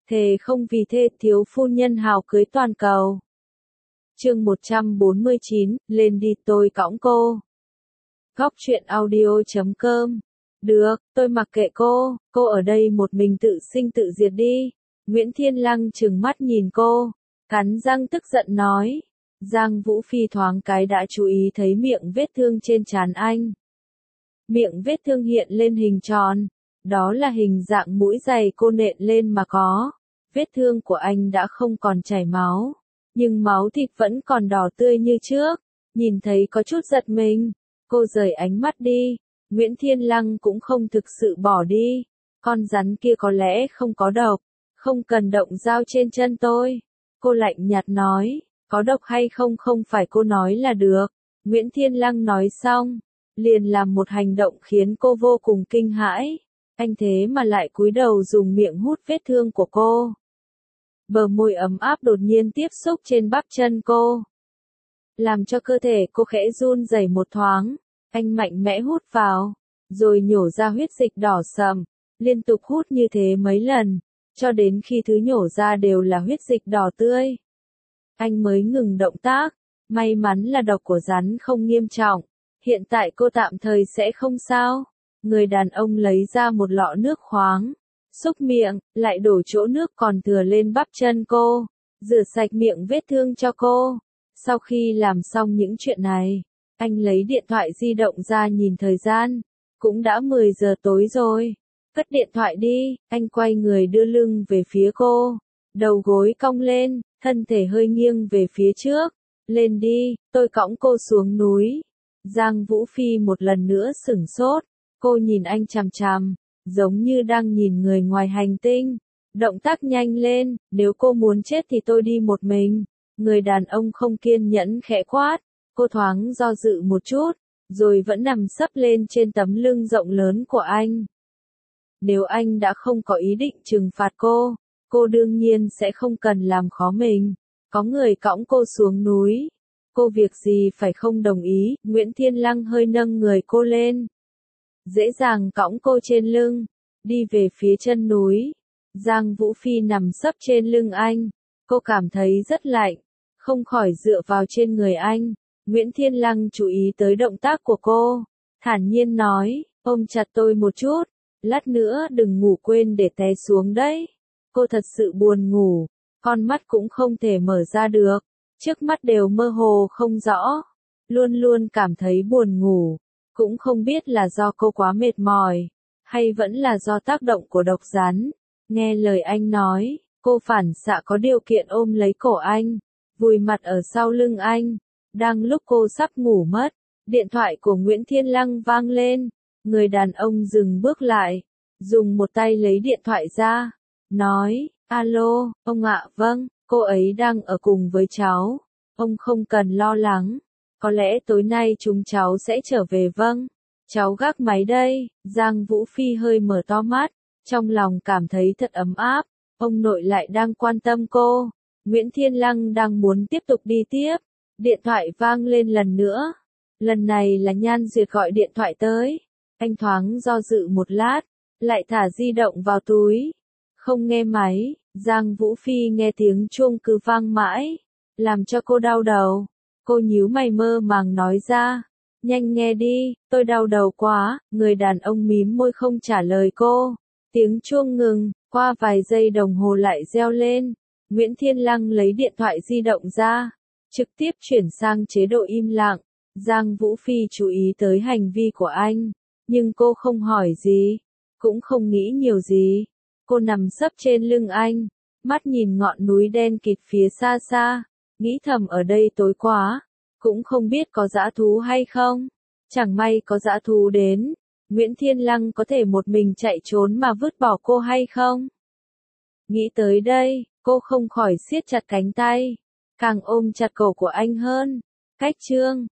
thề không vì thê thiếu phu nhân hào cưới toàn cầu. Chương 149, lên đi tôi cõng cô. Góc truyện audio.com. Được, tôi mặc kệ cô ở đây một mình tự sinh tự diệt đi. Nguyễn Thiên Lăng trừng mắt nhìn cô, cắn răng tức giận nói. Giang Vũ Phi thoáng cái đã chú ý thấy miệng vết thương trên trán anh. Miệng vết thương hiện lên hình tròn, đó là hình dạng mũi giày cô nện lên mà có. Vết thương của anh đã không còn chảy máu, nhưng máu thịt vẫn còn đỏ tươi như trước. Nhìn thấy có chút giật mình, cô rời ánh mắt đi. Nguyễn Thiên Lăng cũng không thực sự bỏ đi. Con rắn kia có lẽ không có độc, không cần động dao trên chân tôi. Cô lạnh nhạt nói, có độc hay không không phải cô nói là được. Nguyễn Thiên Lăng nói xong, liền làm một hành động khiến cô vô cùng kinh hãi. Anh thế mà lại cúi đầu dùng miệng hút vết thương của cô. Bờ môi ấm áp đột nhiên tiếp xúc trên bắp chân cô, làm cho cơ thể cô khẽ run rẩy một thoáng. Anh mạnh mẽ hút vào, rồi nhổ ra huyết dịch đỏ sậm, liên tục hút như thế mấy lần, cho đến khi thứ nhổ ra đều là huyết dịch đỏ tươi. Anh mới ngừng động tác, may mắn là độc của rắn không nghiêm trọng, hiện tại cô tạm thời sẽ không sao. Người đàn ông lấy ra một lọ nước khoáng, xúc miệng, lại đổ chỗ nước còn thừa lên bắp chân cô, rửa sạch miệng vết thương cho cô. Sau khi làm xong những chuyện này, anh lấy điện thoại di động ra nhìn thời gian, cũng đã 10 giờ tối rồi. Cất điện thoại đi, anh quay người đưa lưng về phía cô, đầu gối cong lên, thân thể hơi nghiêng về phía trước. Lên đi, tôi cõng cô xuống núi. Giang Vũ Phi một lần nữa sửng sốt, cô nhìn anh chằm chằm, giống như đang nhìn người ngoài hành tinh. Động tác nhanh lên, nếu cô muốn chết thì tôi đi một mình. Người đàn ông không kiên nhẫn khẽ quát. Cô thoáng do dự một chút, rồi vẫn nằm sấp lên trên tấm lưng rộng lớn của anh. Nếu anh đã không có ý định trừng phạt cô đương nhiên sẽ không cần làm khó mình. Có người cõng cô xuống núi, cô việc gì phải không đồng ý. Nguyễn Thiên Lăng hơi nâng người cô lên, dễ dàng cõng cô trên lưng, đi về phía chân núi. Giang Vũ Phi nằm sấp trên lưng anh, cô cảm thấy rất lạnh, không khỏi dựa vào trên người anh. Nguyễn Thiên Lăng chú ý tới động tác của cô, thản nhiên nói, ôm chặt tôi một chút, lát nữa đừng ngủ quên để té xuống đấy. Cô thật sự buồn ngủ, con mắt cũng không thể mở ra được, trước mắt đều mơ hồ không rõ, luôn luôn cảm thấy buồn ngủ, cũng không biết là do cô quá mệt mỏi, hay vẫn là do tác động của độc rắn. Nghe lời anh nói, cô phản xạ có điều kiện ôm lấy cổ anh, vùi mặt ở sau lưng anh. Đang lúc cô sắp ngủ mất, điện thoại của Nguyễn Thiên Lăng vang lên. Người đàn ông dừng bước lại, dùng một tay lấy điện thoại ra, nói, alo, ông ạ, vâng, cô ấy đang ở cùng với cháu, ông không cần lo lắng, có lẽ tối nay chúng cháu sẽ trở về. Vâng, cháu gác máy đây. Giang Vũ Phi hơi mở to mắt, trong lòng cảm thấy thật ấm áp, ông nội lại đang quan tâm cô. Nguyễn Thiên Lăng đang muốn tiếp tục đi tiếp. Điện thoại vang lên lần nữa. Lần này là Nhan Duyệt gọi điện thoại tới. Anh thoáng do dự một lát, lại thả di động vào túi. Không nghe máy. Giang Vũ Phi nghe tiếng chuông cứ vang mãi, làm cho cô đau đầu. Cô nhíu mày mơ màng nói ra, nhanh nghe đi, tôi đau đầu quá. Người đàn ông mím môi không trả lời cô. Tiếng chuông ngừng, qua vài giây đồng hồ lại reo lên. Nguyễn Thiên Lăng lấy điện thoại di động ra, trực tiếp chuyển sang chế độ im lặng. Giang Vũ Phi chú ý tới hành vi của anh, nhưng cô không hỏi gì, cũng không nghĩ nhiều gì. Cô nằm sấp trên lưng anh, mắt nhìn ngọn núi đen kịt phía xa xa, nghĩ thầm ở đây tối quá, cũng không biết có dã thú hay không. Chẳng may có dã thú đến, Nguyễn Thiên Lăng có thể một mình chạy trốn mà vứt bỏ cô hay không? Nghĩ tới đây, cô không khỏi siết chặt cánh tay, càng ôm chặt cổ của anh hơn. Cách chương